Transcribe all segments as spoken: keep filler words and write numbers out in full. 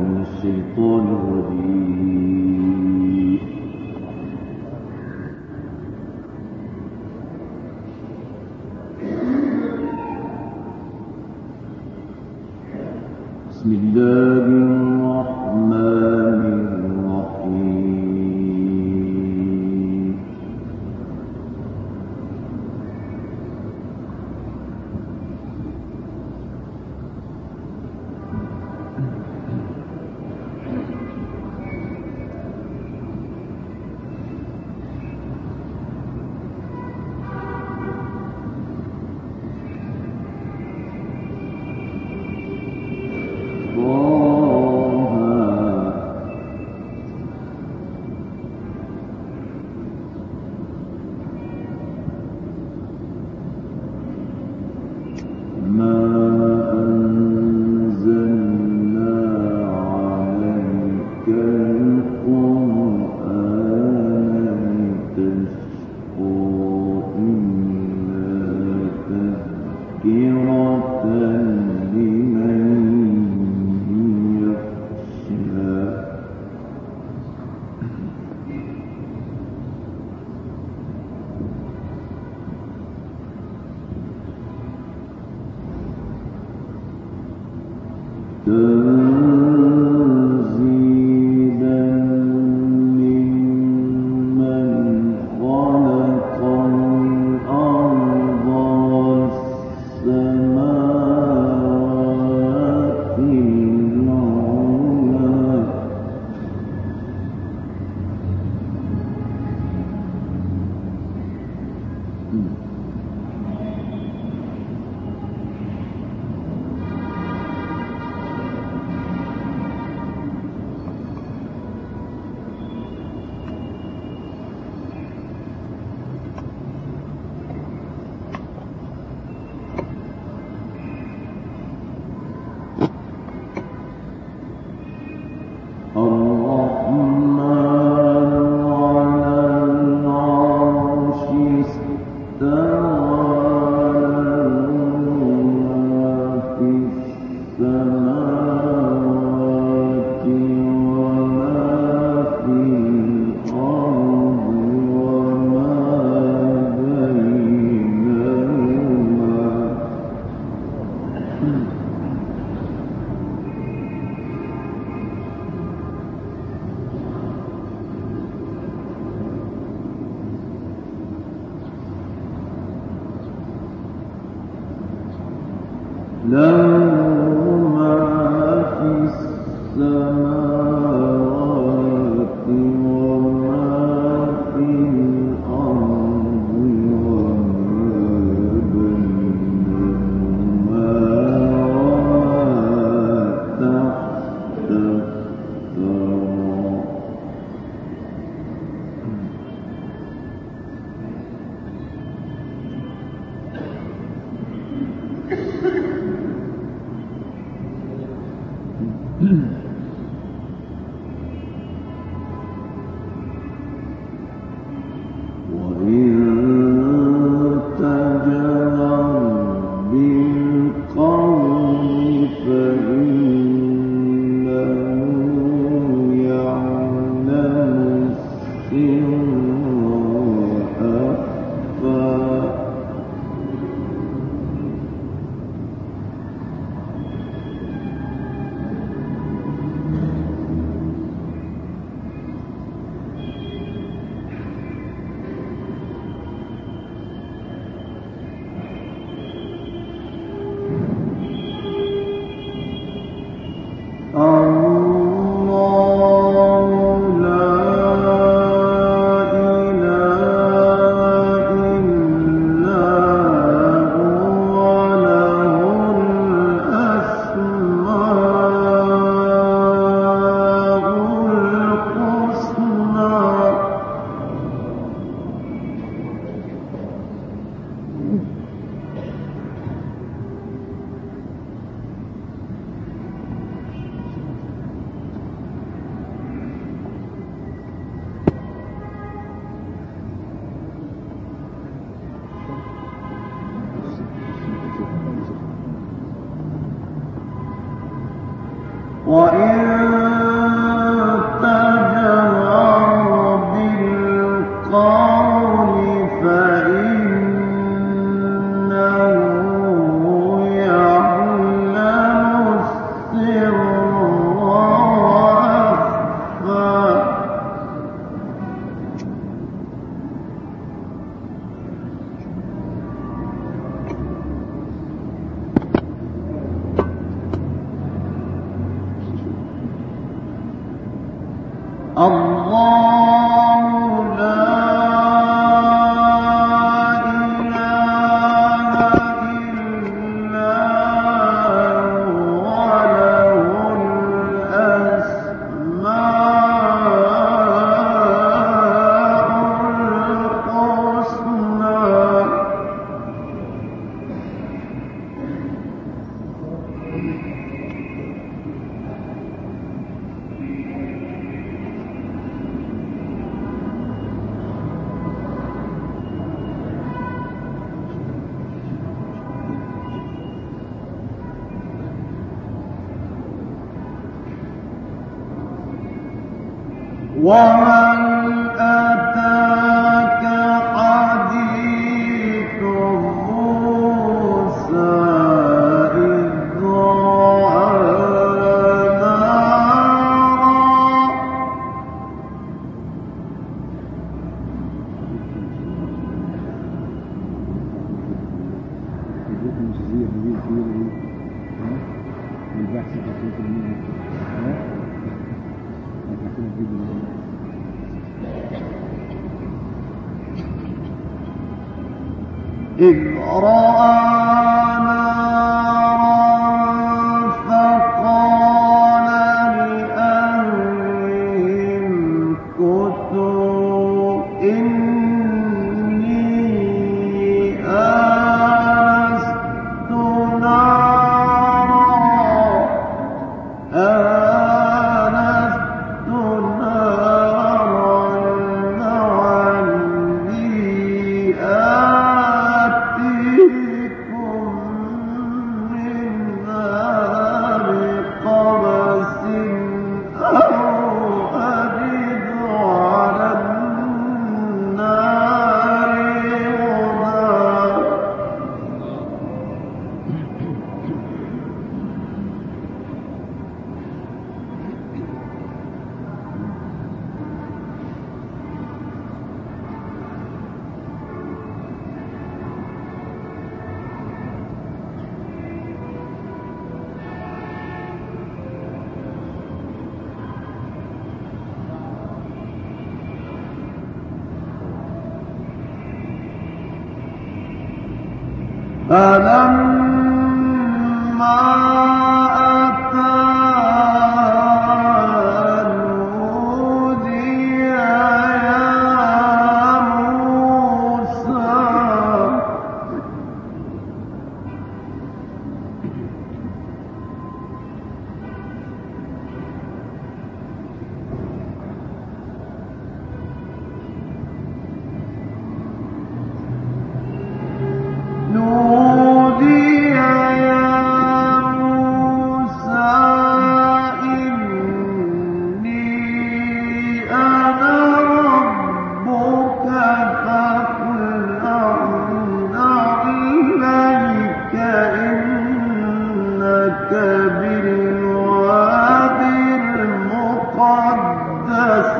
الشيطان الرجيم. بسم الله الرحمن الرحيم. وإن وهل أتاك حديث موسى إذ رأى نارا إذ رأى نارا فقال لأهلهم كثوا إني آنست نارا آنست نارا لعلي آتيكم منها بقبس أو أجد على النار فلما أتاها نودي يا موسى نودي يا موسى إني أنا ربك فاخلع عليك إنك بالوادي المقدس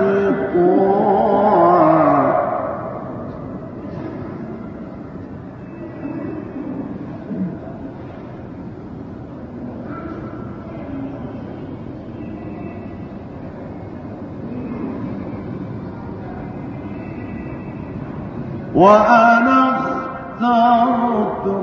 طوى وأنا اخترتك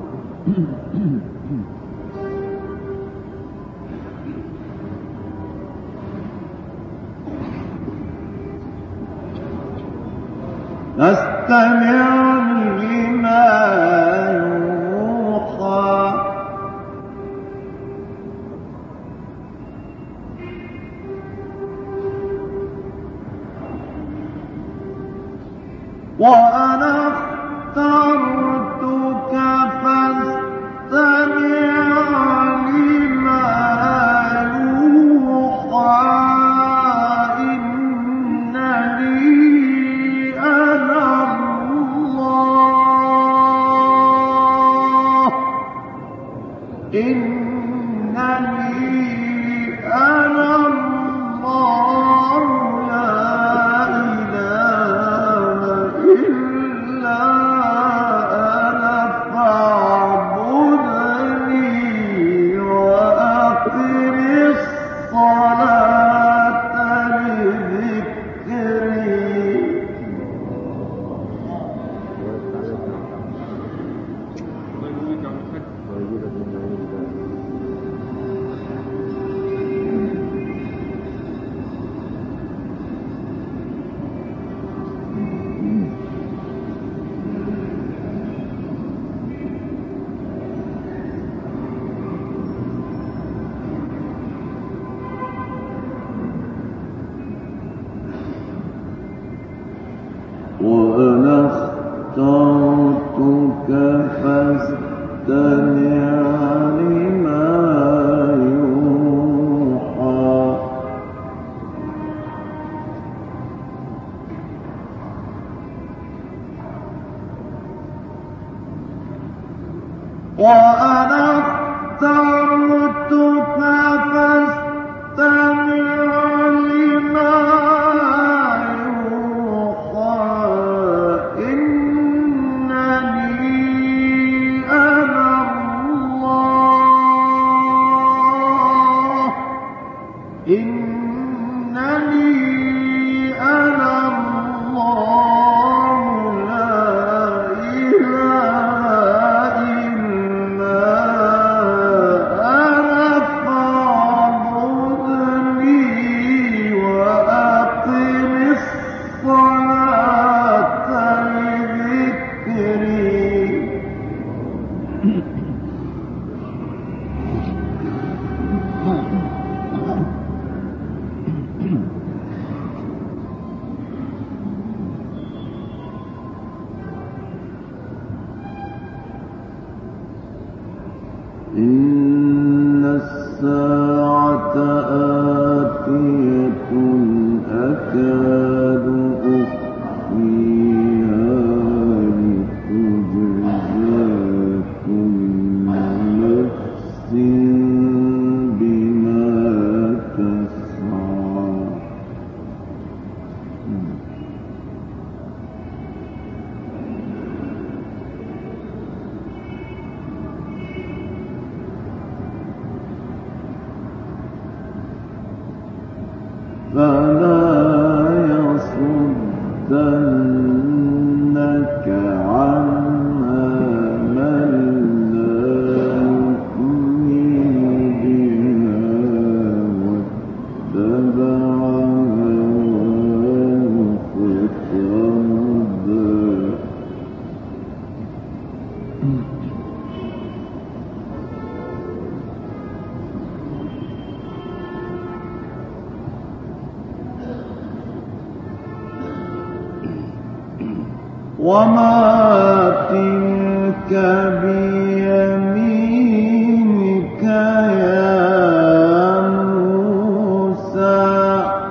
فاستمع لما يوحى وأنا اخترتك فاستمع لما يوحى إنني أنا الله إنني أنا الله لا إله إلا إن الساعة آتية أكاد أخفيها لتجزى كل نفس بما تسعى فلا يصدنك عنها من لا يؤمن بها واتبع هواه فتردى وما تلك بيمينك يا موسى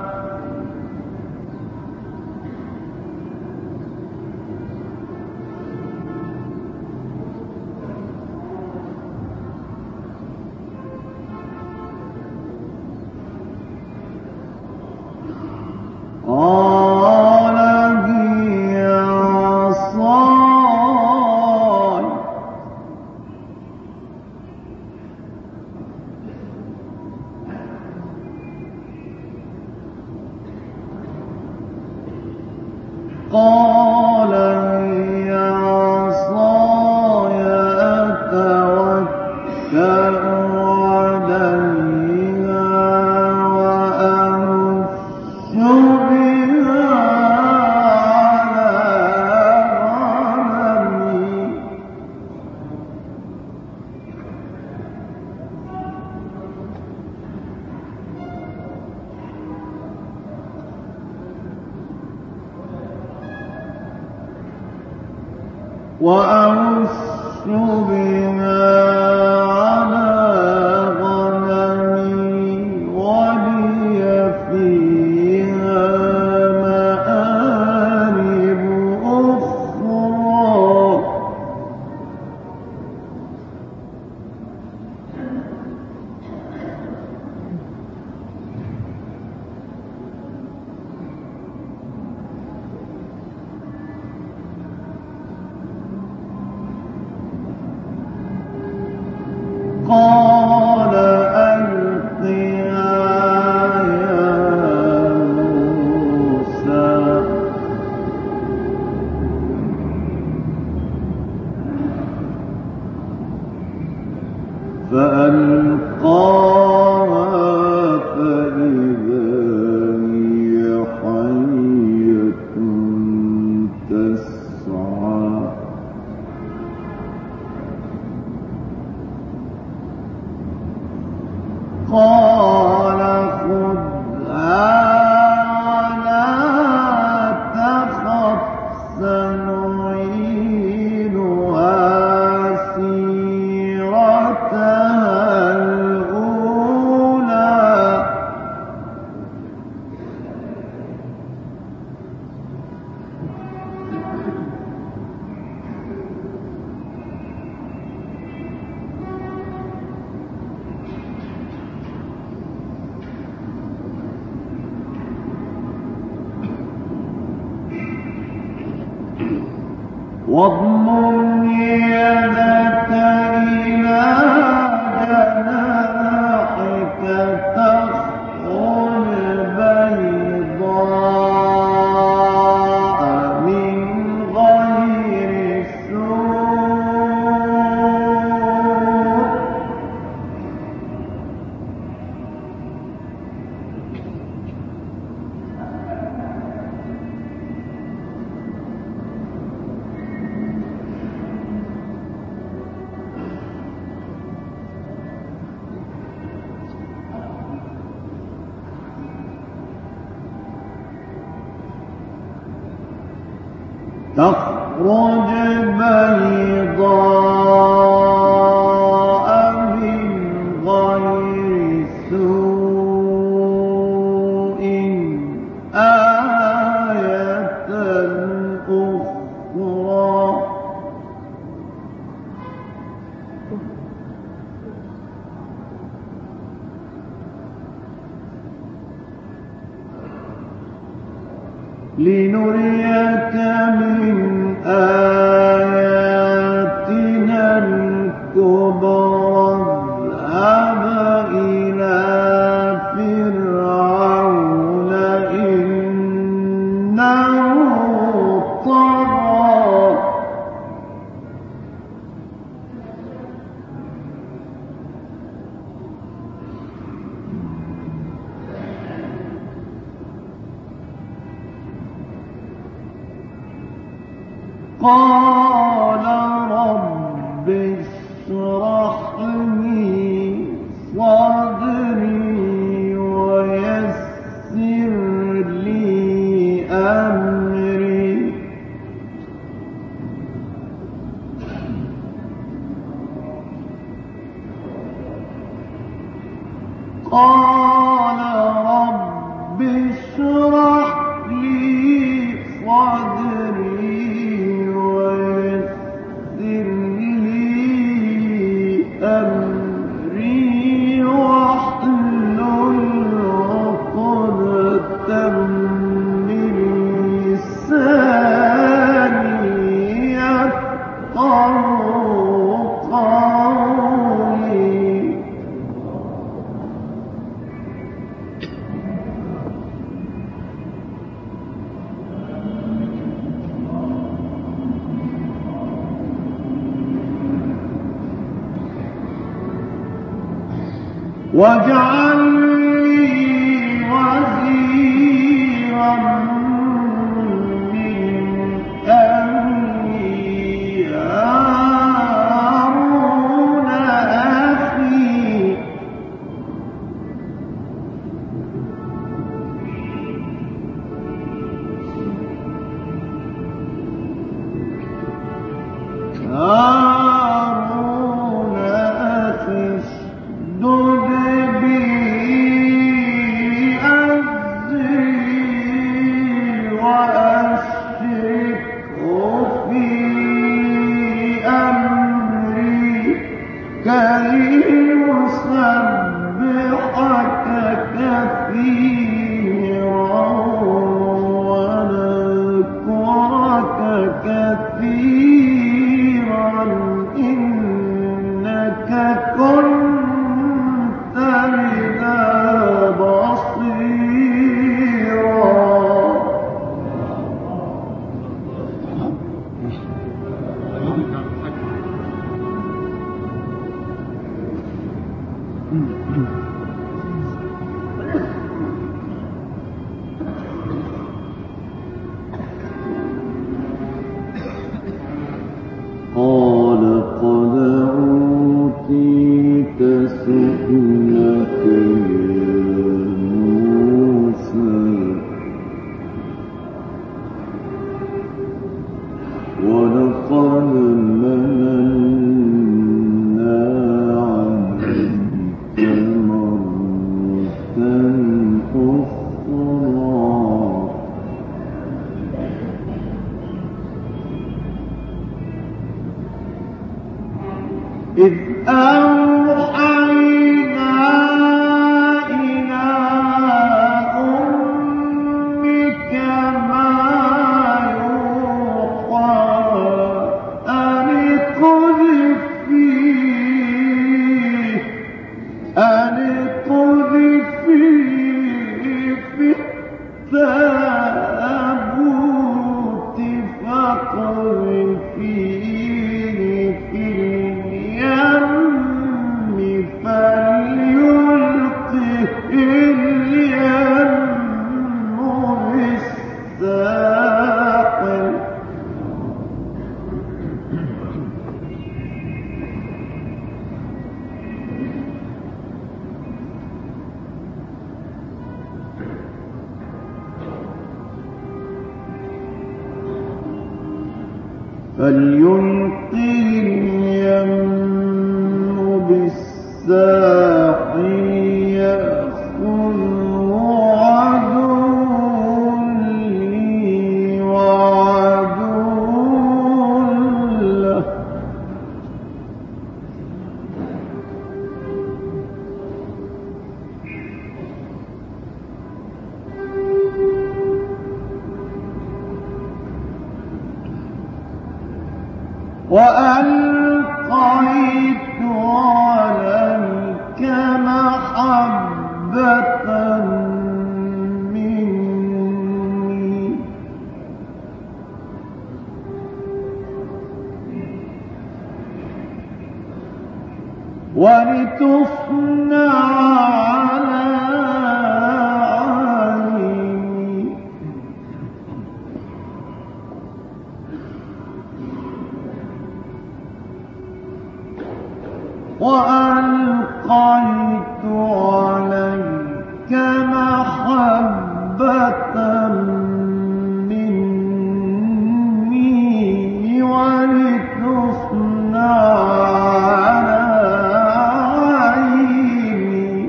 قال هي عصاي قال هي عصاي أتوكل عليها وأهش بها على غنمي وأهش بها على غنمي ولي فيها مآرب أخرى قال ألقها يا موسى فألقاها فإذا هي حية تسعى قال خذها ولا تخف سنعيدها سيرتها الأولى واضمم يدك إلى جناحك تخرج تخرج بيضاء من غير سوء آية أخرى لنريك من آياتنا الكبرى اذهب إلى فرعون إنه طغى قال رب اشرح لي صدري ويسر لي أمري قال رب اشرح لي صدري أمري واحلل عقدة من لساني يفقهوا قولي واجعل لي وزيرا من أمري هارون أخي هارون أخي اشدد نسبحك كثيرا ونذكرك كثيرا إنك كنت بنا بصيرا قال قد أوتيت سؤلك يا موسى ولقد مننا عليك مرة أخرى إذ أوحينا إلى أمك ما يوحى أن اقذفيه أن اقذفيه في التابوت فاقذفيه في اليم فليلقه اليم بالساحل فليلقي اليم بالساحل يأخذه عدو لي وعدو له وألقيت عليك محبة مني ولتصنع على عيني وألقيت عليك محبة مني ولتصنع على عيني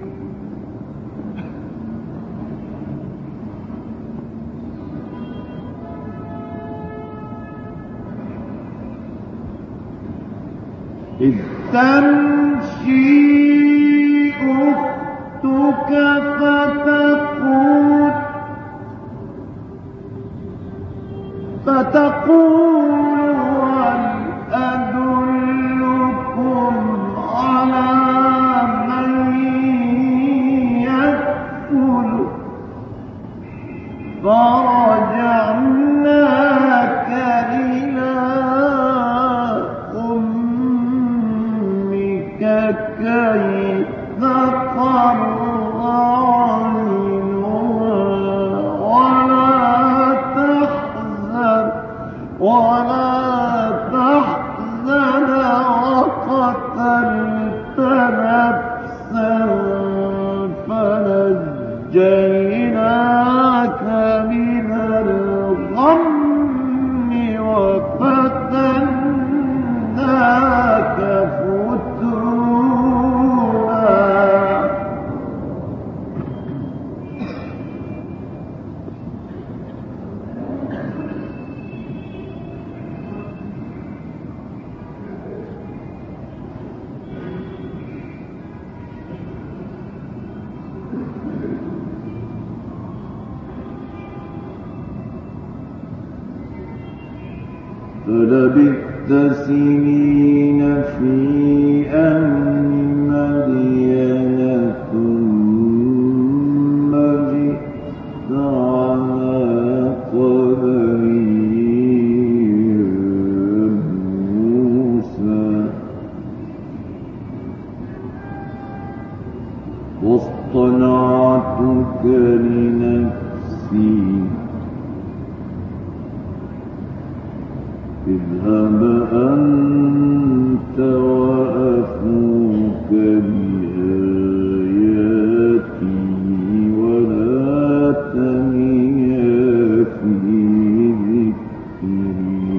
إذ تمشي أختك فتقول فتقول هل أدلكم على من يكفل فرجعناك إلى أمك كي تقر عينها ولا تحزن ولا تحزن وقتلت نفسا فنجيناك من الغم وفتناك فتونا فلبثت سنين في أهل مدين ثم جئت على قدري يا موسى واصطنعتك لنفسي اذهب أنت وأخوك بآياتي ولا تنيا في ذكري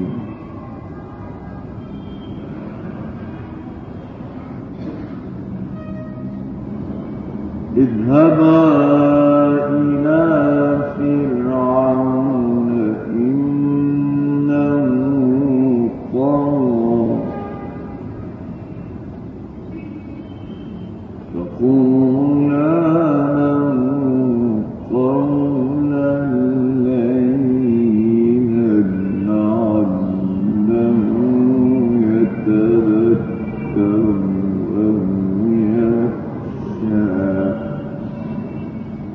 اذهبا إلى فرعون إنه طغى فقولا له قولا لينا لعله يتذكر أو يخشى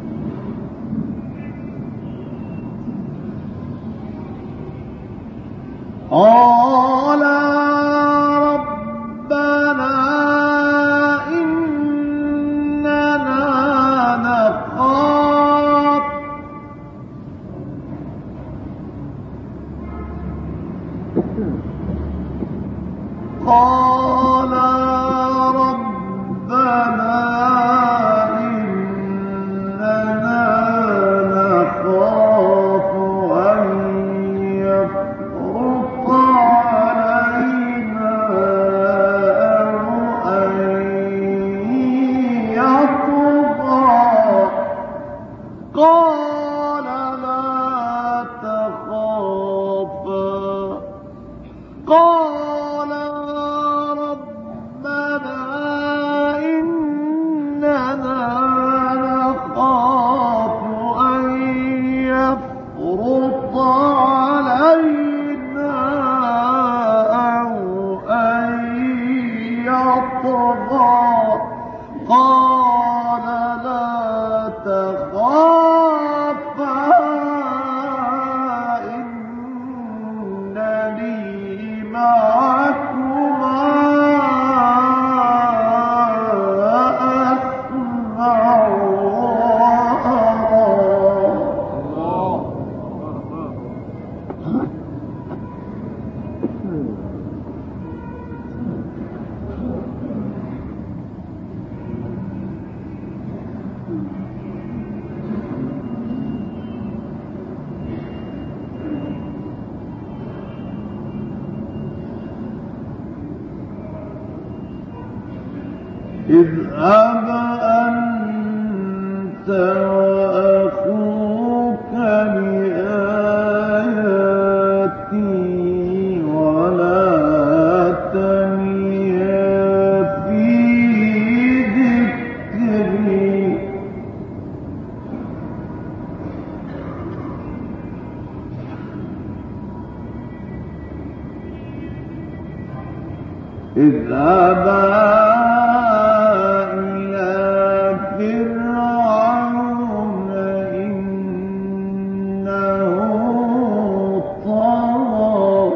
اذهب أنت وأخوك بآياتي ولا تنيا في ذكري اذهبا إلى فرعون إنه طغى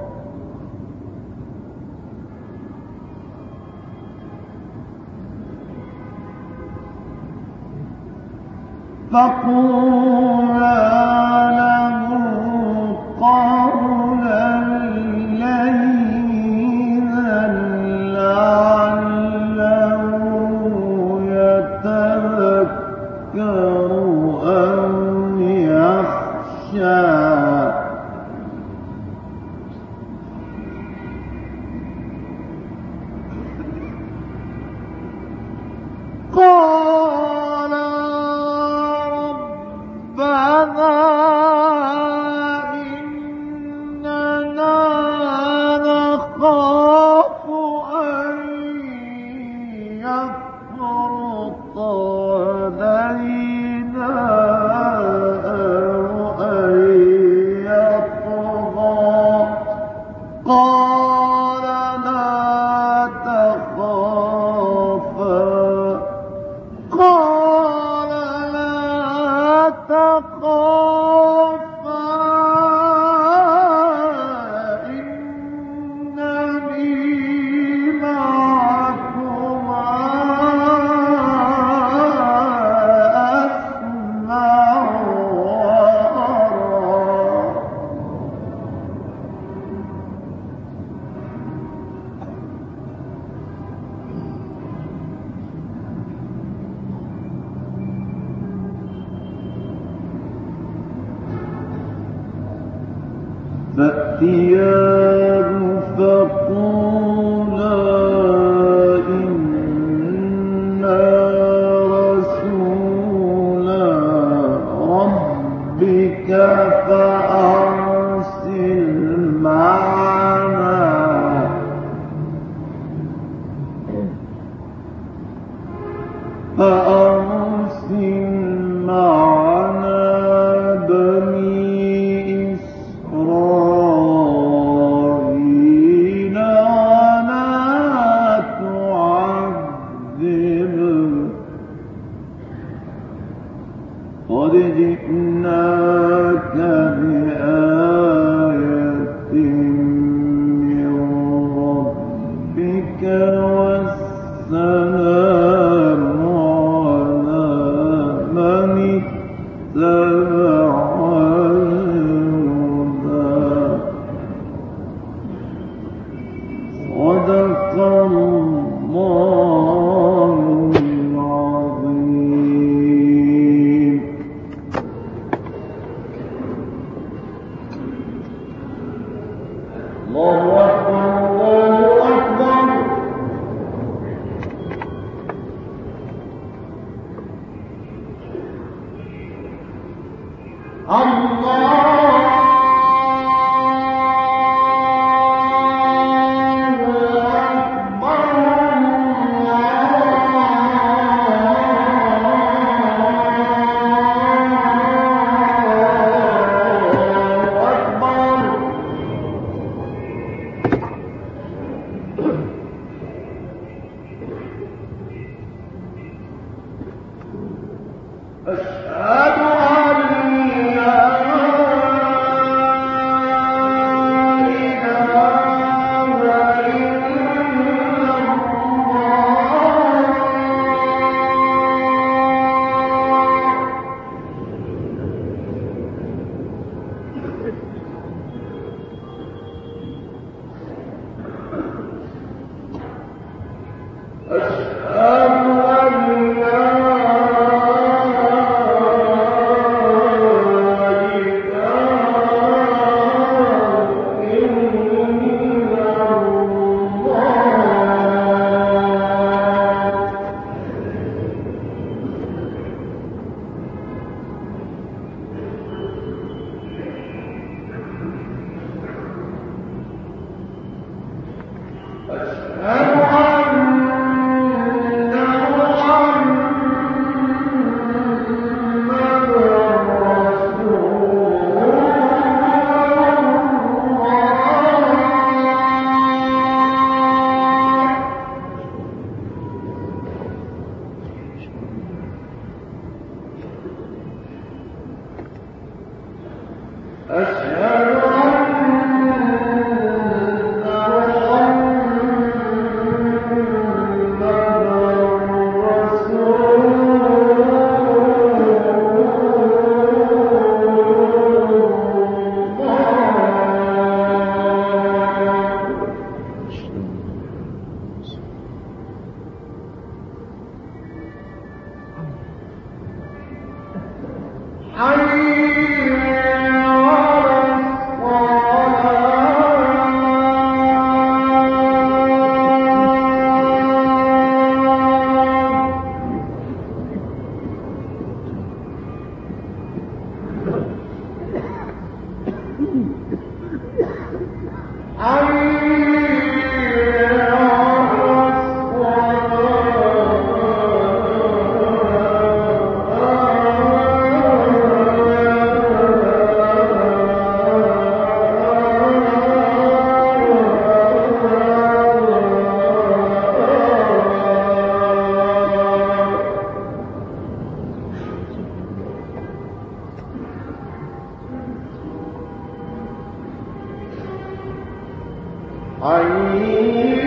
فقولا له قولا لينا لعله يتذكر أو يخشى قال ربنا إننا نخاف أن يفرط علينا أو أن يطغى قال لا تخافا قال لا تخافا إنني معكما أسمع وأرى فأتياه فقولا إنا رسولا ربك فأرسل معنا فأرسل معنا بني إسرائيل ولا تعذبهم قد جئناك بآية من ربك والسلام على من اتبع الهدى صدق الله العظيم. الله أكبر الله أكبر. أشهد أن لا إله إلا الله. أشهد أن لا حي